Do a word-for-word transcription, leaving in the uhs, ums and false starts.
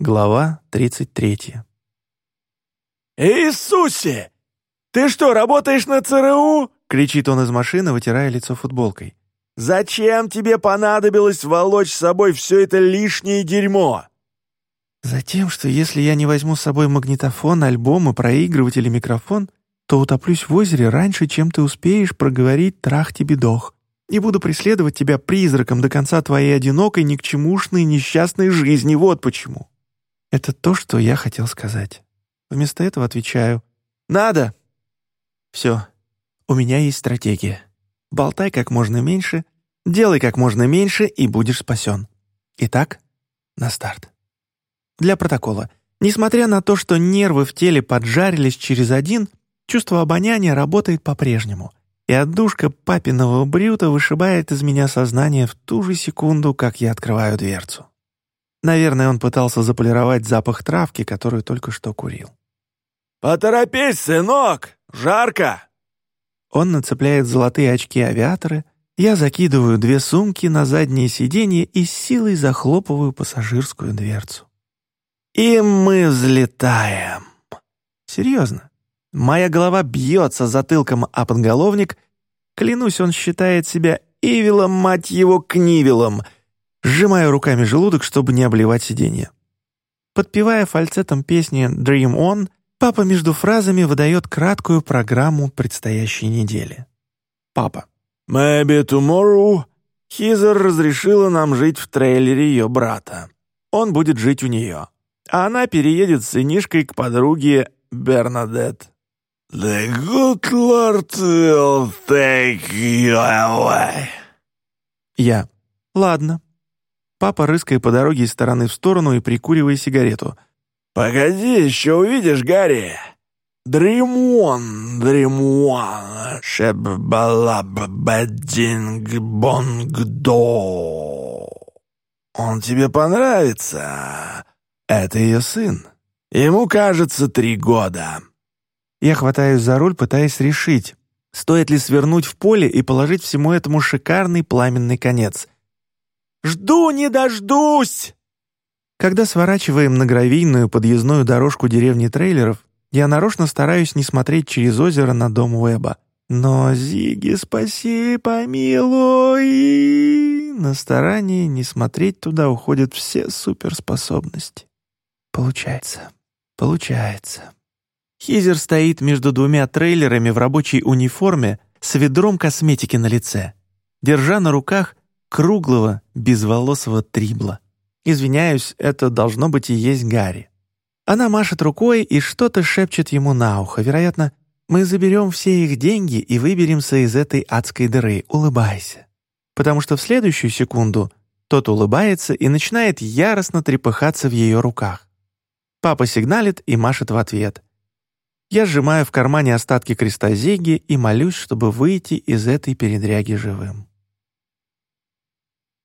Глава тридцать третья. «Иисусе! Ты что, работаешь на ЦРУ?» — кричит он из машины, вытирая лицо футболкой. «Зачем тебе понадобилось волочь с собой все это лишнее дерьмо?» «Затем, что если я не возьму с собой магнитофон, альбом и проигрыватель или микрофон, то утоплюсь в озере раньше, чем ты успеешь проговорить трах-тебе-дох, и буду преследовать тебя призраком до конца твоей одинокой, никчемушной, несчастной жизни. Вот почему». Это то, что я хотел сказать. Вместо этого отвечаю: «Надо!» Все. У меня есть стратегия. Болтай как можно меньше, делай как можно меньше, и будешь спасен. Итак, на старт. Для протокола. Несмотря на то, что нервы в теле поджарились через один, чувство обоняния работает по-прежнему, и отдушка папиного брюта вышибает из меня сознание в ту же секунду, как я открываю дверцу. Наверное, он пытался заполировать запах травки, которую только что курил. «Поторопись, сынок! Жарко!» Он нацепляет золотые очки-авиаторы, я закидываю две сумки на заднее сиденье и с силой захлопываю пассажирскую дверцу. И мы взлетаем. Серьезно. Моя голова бьется затылком о подголовник. Клянусь, он считает себя Ивилом, мать его, Книвилом. Сжимаю руками желудок, чтобы не обливать сиденье. Подпевая фальцетом песни «Dream On», папа между фразами выдает краткую программу предстоящей недели. Папа. «Maybe tomorrow Хизер разрешила нам жить в трейлере ее брата. Он будет жить у нее, а она переедет с сынишкой к подруге Бернадетт. The good Lord will take you away». Я. Ладно. Папа, рыская по дороге из стороны в сторону и прикуривая сигарету. «Погоди, еще увидишь, Гарри. Dream on, dream on, шеб-балаб-бэддинг-бонг-до. Он тебе понравится. Это ее сын. Ему, кажется, три года». Я хватаюсь за руль, пытаясь решить, стоит ли свернуть в поле и положить всему этому шикарный пламенный конец. «Жду не дождусь!» Когда сворачиваем на гравийную подъездную дорожку деревни трейлеров, я нарочно стараюсь не смотреть через озеро на дом Уэба. Но, Зигги, спаси, помилуй! На старание не смотреть туда уходят все суперспособности. Получается. Получается. Хизер стоит между двумя трейлерами в рабочей униформе с ведром косметики на лице, держа на руках круглого, безволосого Трибла. Извиняюсь, это должно быть и есть Гарри. Она машет рукой и что-то шепчет ему на ухо. Вероятно, мы заберем все их деньги и выберемся из этой адской дыры. Улыбайся. Потому что в следующую секунду тот улыбается и начинает яростно трепыхаться в ее руках. Папа сигналит и машет в ответ. Я сжимаю в кармане остатки креста Зигги и молюсь, чтобы выйти из этой передряги живым.